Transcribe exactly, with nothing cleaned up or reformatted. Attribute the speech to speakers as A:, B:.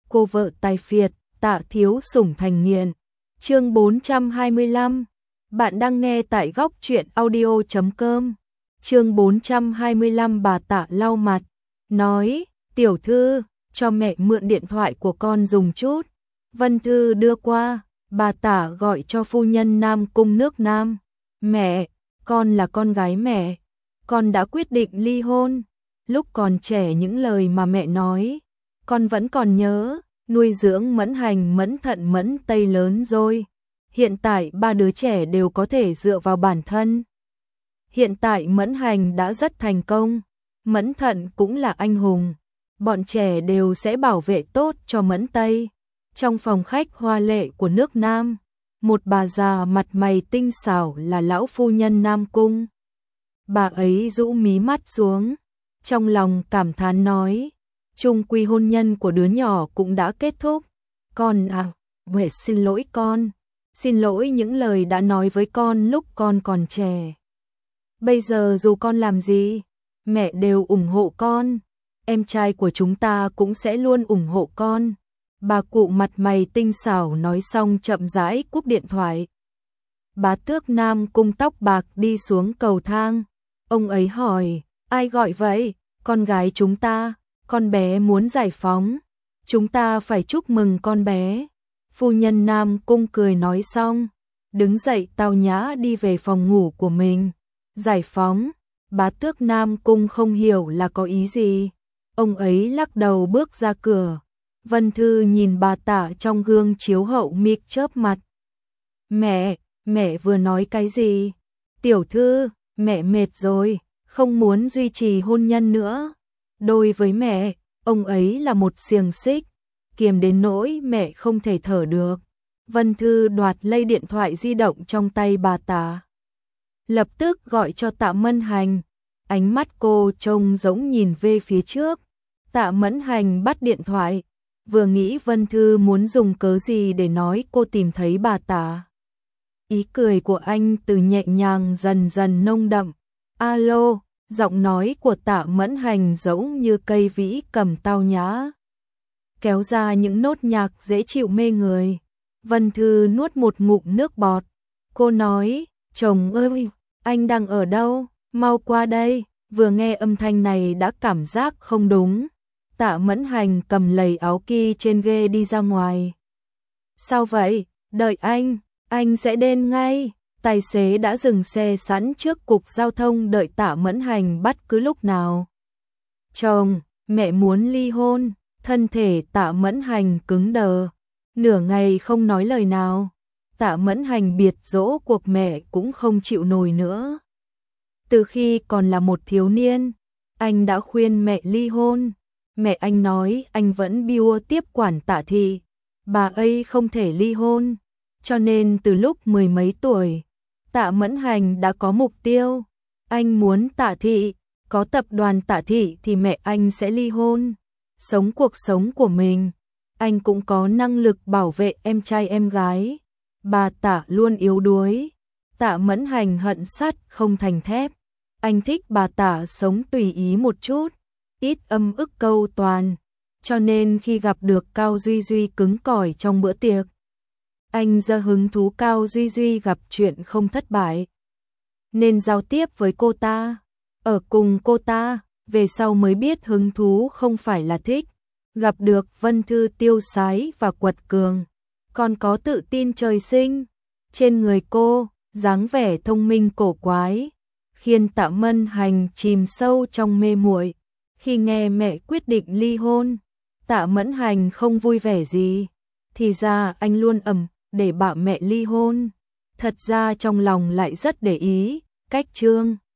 A: cô vợ tài phiệt, Tạ thiếu sủng thành nghiện. Chương bốn trăm hai mươi lăm. Bạn đang nghe tại góc truyện audio chấm com. Chương bốn trăm hai mươi lăm. Bà Tạ lau mặt, nói: "Tiểu thư, cho mẹ mượn điện thoại của con dùng chút." Vân Thư đưa qua, bà Tạ gọi cho phu nhân Nam Cung nước Nam. "Mẹ, con là con gái mẹ, con đã quyết định ly hôn. Lúc còn trẻ những lời mà mẹ nói, con vẫn còn nhớ, nuôi dưỡng Mẫn Hành, Mẫn Thận, Mẫn Tây lớn rồi. Hiện tại ba đứa trẻ đều có thể dựa vào bản thân. Hiện tại Mẫn Hành đã rất thành công, Mẫn Thận cũng là anh hùng. Bọn trẻ đều sẽ bảo vệ tốt cho Mẫn Tây." Trong phòng khách hoa lệ của nước Nam, một bà già mặt mày tinh xảo là lão phu nhân Nam Cung. Bà ấy rũ mí mắt xuống, trong lòng cảm thán nói: "Chung quy hôn nhân của đứa nhỏ cũng đã kết thúc. Con à, mẹ xin lỗi con, xin lỗi những lời đã nói với con lúc con còn trẻ. Bây giờ dù con làm gì, mẹ đều ủng hộ con, em trai của chúng ta cũng sẽ luôn ủng hộ con." Bà cụ mặt mày tinh xảo nói xong chậm rãi cúp điện thoại. Bá tước Nam Cung tóc bạc đi xuống cầu thang. Ông ấy hỏi: "Ai gọi vậy?" "Con gái chúng ta, con bé muốn giải phóng. Chúng ta phải chúc mừng con bé." Phu nhân Nam Cung cười nói xong, đứng dậy tao nhã đi về phòng ngủ của mình. Giải phóng? Bá tước Nam Cung không hiểu là có ý gì. Ông ấy lắc đầu bước ra cửa. Vân Thư nhìn bà Tạ trong gương chiếu hậu mịt chớp mặt. "Mẹ, mẹ vừa nói cái gì?" "Tiểu thư, mẹ mệt rồi, không muốn duy trì hôn nhân nữa. Đối với mẹ, ông ấy là một xiềng xích, kiềm đến nỗi mẹ không thể thở được." Vân Thư đoạt lấy điện thoại di động trong tay bà Tạ, lập tức gọi cho Tạ Mẫn Hành. Ánh mắt cô trông giống nhìn về phía trước. Tạ Mẫn Hành bắt điện thoại, vừa nghĩ Vân Thư muốn dùng cớ gì để nói cô tìm thấy bà Tạ. Ý cười của anh từ nhẹ nhàng dần dần nông đậm. "Alo." Giọng nói của Tạ Mẫn Hành giống như cây vĩ cầm tao nhã, kéo ra những nốt nhạc dễ chịu mê người. Vân Thư nuốt một ngụm nước bọt. Cô nói: "Chồng ơi, anh đang ở đâu? Mau qua đây." Vừa nghe âm thanh này đã cảm giác không đúng. Tạ Mẫn Hành cầm lầy áo ki trên ghê đi ra ngoài. "Sao vậy?" "Đợi anh, anh sẽ đến ngay." Tài xế đã dừng xe sẵn trước cục giao thông đợi Tạ Mẫn Hành bắt cứ lúc nào. "Chồng, mẹ muốn ly hôn." Thân thể Tạ Mẫn Hành cứng đờ, nửa ngày không nói lời nào. Tạ Mẫn Hành biệt dỗ cuộc mẹ cũng không chịu nổi nữa. Từ khi còn là một thiếu niên, anh đã khuyên mẹ ly hôn. Mẹ anh nói anh vẫn biua tiếp quản Tạ thị, bà ấy không thể ly hôn. Cho nên từ lúc mười mấy tuổi, Tạ Mẫn Hành đã có mục tiêu. Anh muốn Tạ thị, có tập đoàn Tạ thị thì mẹ anh sẽ ly hôn, sống cuộc sống của mình. Anh cũng có năng lực bảo vệ em trai em gái. Bà Tạ luôn yếu đuối. Tạ Mẫn Hành hận sắt không thành thép. Anh thích bà Tạ sống tùy ý một chút, ít âm ức câu toàn. Cho nên khi gặp được Cao Duy Duy cứng cỏi trong bữa tiệc, anh giơ hứng thú Cao Duy Duy gặp chuyện không thất bại, nên giao tiếp với cô ta, ở cùng cô ta. Về sau mới biết hứng thú không phải là thích. Gặp được Vân Thư tiêu sái và quật cường, còn có tự tin trời sinh. Trên người cô, dáng vẻ thông minh cổ quái, khiến Tạ Mẫn Hành chìm sâu trong mê muội. Khi nghe mẹ quyết định ly hôn, Tạ Mẫn Hành không vui vẻ gì. Thì ra anh luôn ầm để bảo mẹ ly hôn, thật ra trong lòng lại rất để ý. Cách Trương